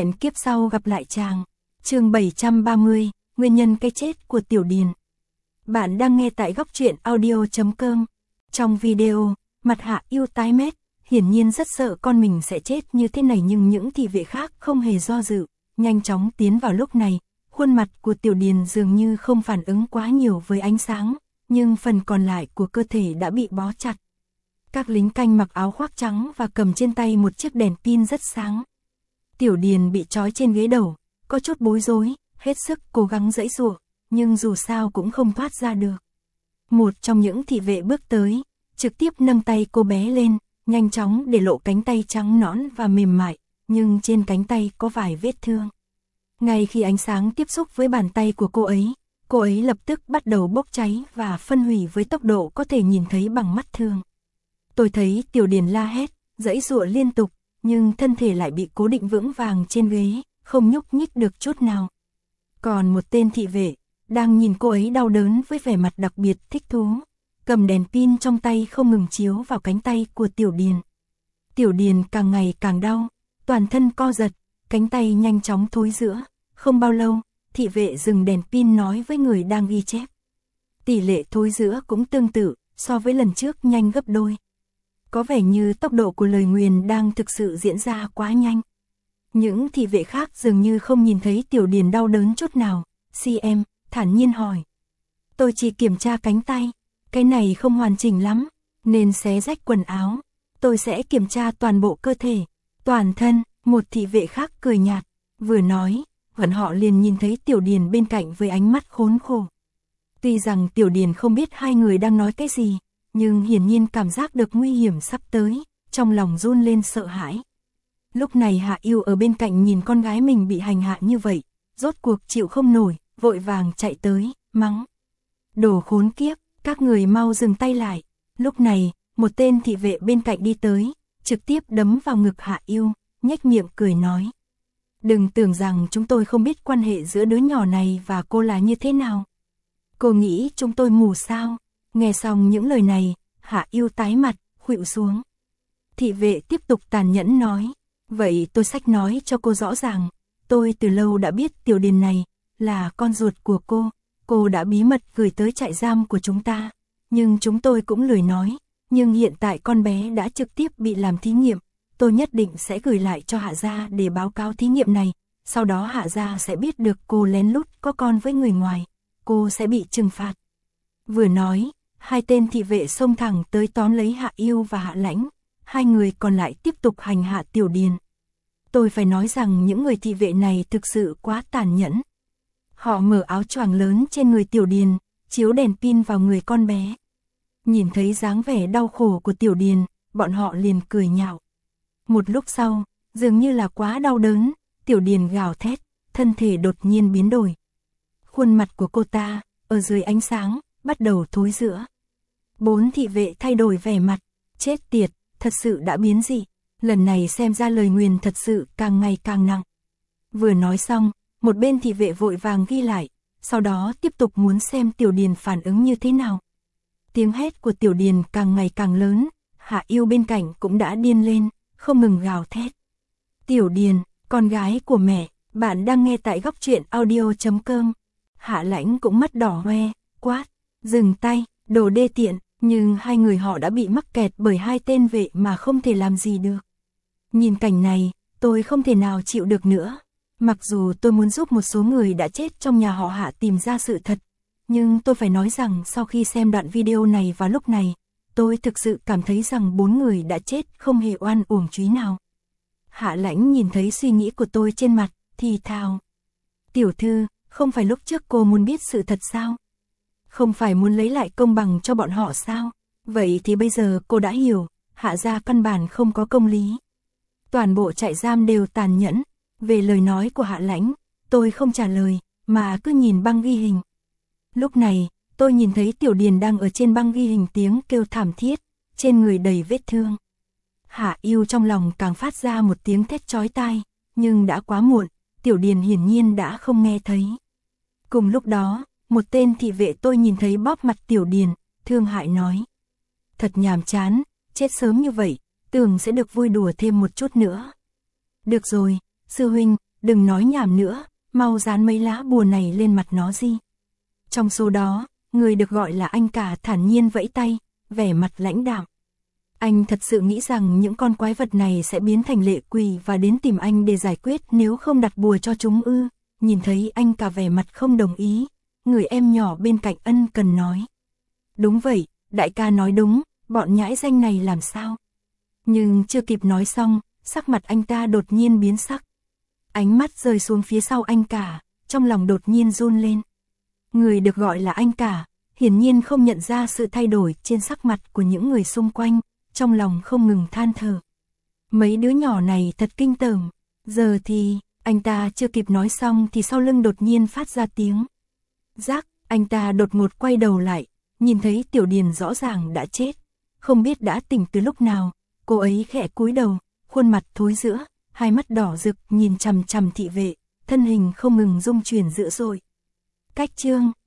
Hẹn kiếp sau gặp lại chàng. Chương 730, nguyên nhân cái chết của Tiểu Điền. Bạn đang nghe tại góc truyện audio.com. Trong video, mặt Hạ Yêu tái mét, hiển nhiên rất sợ con mình sẽ chết như thế này, nhưng những thị vệ khác không hề do dự, nhanh chóng tiến vào. Lúc này, khuôn mặt của Tiểu Điền dường như không phản ứng quá nhiều với ánh sáng, nhưng phần còn lại của cơ thể đã bị bó chặt. Các lính canh mặc áo khoác trắng và cầm trên tay một chiếc đèn pin rất sáng. Tiểu Điền bị trói trên ghế đầu, có chút bối rối, hết sức cố gắng giãy giụa, nhưng dù sao cũng không thoát ra được. Một trong những thị vệ bước tới, trực tiếp nâng tay cô bé lên, nhanh chóng để lộ cánh tay trắng nõn và mềm mại, nhưng trên cánh tay có vài vết thương. Ngay khi ánh sáng tiếp xúc với bàn tay của cô ấy lập tức bắt đầu bốc cháy và phân hủy với tốc độ có thể nhìn thấy bằng mắt thường. Tôi thấy Tiểu Điền la hét, giãy giụa liên tục, nhưng thân thể lại bị cố định vững vàng trên ghế, không nhúc nhích được chút nào. Còn một tên thị vệ đang nhìn cô ấy đau đớn với vẻ mặt đặc biệt thích thú, cầm đèn pin trong tay không ngừng chiếu vào cánh tay của Tiểu Điền. Tiểu Điền càng ngày càng đau, toàn thân co giật, cánh tay nhanh chóng thối rữa. Không bao lâu, thị vệ dừng đèn pin nói với người đang ghi chép. Tỷ lệ thối rữa cũng tương tự, so với lần trước nhanh gấp đôi. Có vẻ như tốc độ của lời nguyền đang thực sự diễn ra quá nhanh. Những thị vệ khác dường như không nhìn thấy Tiểu Điền đau đớn chút nào. CM thản nhiên hỏi. Tôi chỉ kiểm tra cánh tay, cái này không hoàn chỉnh lắm, nên xé rách quần áo. Tôi sẽ kiểm tra toàn bộ cơ thể, toàn thân. Một thị vệ khác cười nhạt, vừa nói, bọn họ liền nhìn thấy Tiểu Điền bên cạnh với ánh mắt khốn khổ. Tuy rằng Tiểu Điền không biết hai người đang nói cái gì, nhưng hiển nhiên cảm giác được nguy hiểm sắp tới, trong lòng run lên sợ hãi. Lúc này Hạ Yêu ở bên cạnh nhìn con gái mình bị hành hạ như vậy, rốt cuộc chịu không nổi, vội vàng chạy tới, mắng. Đồ khốn kiếp, các người mau dừng tay lại. Lúc này, một tên thị vệ bên cạnh đi tới, trực tiếp đấm vào ngực Hạ Yêu, nhếch miệng cười nói. Đừng tưởng rằng chúng tôi không biết quan hệ giữa đứa nhỏ này và cô là như thế nào. Cô nghĩ chúng tôi mù sao? Nghe xong những lời này, Hạ Yêu tái mặt, khuỵu xuống. Thị vệ tiếp tục tàn nhẫn nói. Vậy tôi xách nói cho cô rõ ràng. Tôi từ lâu đã biết Tiểu Điền này là con ruột của cô. Cô đã bí mật gửi tới trại giam của chúng ta. Nhưng chúng tôi cũng lười nói. Nhưng hiện tại con bé đã trực tiếp bị làm thí nghiệm. Tôi nhất định sẽ gửi lại cho Hạ gia để báo cáo thí nghiệm này. Sau đó Hạ gia sẽ biết được cô lén lút có con với người ngoài. Cô sẽ bị trừng phạt. Vừa nói, hai tên thị vệ xông thẳng tới tóm lấy Hạ Yêu và Hạ Lãnh. Hai người còn lại tiếp tục hành hạ Tiểu Điền. Tôi phải nói rằng những người thị vệ này thực sự quá tàn nhẫn. Họ mở áo choàng lớn trên người Tiểu Điền, chiếu đèn pin vào người con bé. Nhìn thấy dáng vẻ đau khổ của Tiểu Điền, bọn họ liền cười nhạo. Một lúc sau, dường như là quá đau đớn, Tiểu Điền gào thét, thân thể đột nhiên biến đổi. Khuôn mặt của cô ta, ở dưới ánh sáng, bắt đầu thối rữa. Bốn thị vệ thay đổi vẻ mặt, chết tiệt, thật sự đã biến dị. Lần này xem ra lời nguyền thật sự càng ngày càng nặng. Vừa nói xong, một bên thị vệ vội vàng ghi lại, sau đó tiếp tục muốn xem Tiểu Điền phản ứng như thế nào. Tiếng hét của Tiểu Điền càng ngày càng lớn, Hạ Yêu bên cạnh cũng đã điên lên, không ngừng gào thét. Tiểu Điền, con gái của mẹ, bạn đang nghe tại góc truyện audio.com. Hạ Lãnh cũng mắt đỏ hoe, quát, dừng tay, đồ đê tiện, nhưng hai người họ đã bị mắc kẹt bởi hai tên vệ mà không thể làm gì được. Nhìn cảnh này, tôi không thể nào chịu được nữa. Mặc dù tôi muốn giúp một số người đã chết trong nhà họ Hạ tìm ra sự thật, nhưng tôi phải nói rằng sau khi xem đoạn video này vào lúc này, tôi thực sự cảm thấy rằng 4 người đã chết không hề oan uổng chúy nào. Hạ Lãnh nhìn thấy suy nghĩ của tôi trên mặt, thì thào. Tiểu thư, không phải lúc trước cô muốn biết sự thật sao? Không phải muốn lấy lại công bằng cho bọn họ sao? Vậy thì bây giờ cô đã hiểu, Hạ gia căn bản không có công lý. Toàn bộ trại giam đều tàn nhẫn. Về lời nói của Hạ Lãnh, tôi không trả lời, mà cứ nhìn băng ghi hình. Lúc này, tôi nhìn thấy Tiểu Điền đang ở trên băng ghi hình, tiếng kêu thảm thiết, trên người đầy vết thương. Hạ Yêu trong lòng càng phát ra một tiếng thét chói tai, nhưng đã quá muộn, Tiểu Điền hiển nhiên đã không nghe thấy. Cùng lúc đó, một tên thị vệ tôi nhìn thấy bóp mặt Tiểu Điền, thương hại nói. Thật nhàm chán, chết sớm như vậy, tưởng sẽ được vui đùa thêm một chút nữa. Được rồi, sư huynh, đừng nói nhảm nữa, mau dán mấy lá bùa này lên mặt nó gì. Trong số đó, người được gọi là anh cả thản nhiên vẫy tay, vẻ mặt lãnh đạm. Anh thật sự nghĩ rằng những con quái vật này sẽ biến thành lệ quỷ và đến tìm anh để giải quyết nếu không đặt bùa cho chúng ư? Nhìn thấy anh cả vẻ mặt không đồng ý, người em nhỏ bên cạnh ân cần nói. Đúng vậy, đại ca nói đúng, bọn nhãi danh này làm sao? Nhưng chưa kịp nói xong, sắc mặt anh ta đột nhiên biến sắc. Ánh mắt rơi xuống phía sau anh cả, trong lòng đột nhiên run lên. Người được gọi là anh cả, hiển nhiên không nhận ra sự thay đổi trên sắc mặt của những người xung quanh, trong lòng không ngừng than thở. Mấy đứa nhỏ này thật kinh tởm. Giờ thì, anh ta chưa kịp nói xong thì sau lưng đột nhiên phát ra tiếng. Rắc, anh ta đột ngột quay đầu lại, nhìn thấy Tiểu Điền rõ ràng đã chết. Không biết đã tỉnh từ lúc nào, cô ấy khẽ cúi đầu, khuôn mặt thối rữa, hai mắt đỏ rực nhìn chằm chằm thị vệ, thân hình không ngừng rung chuyển dữ dội. Cách chương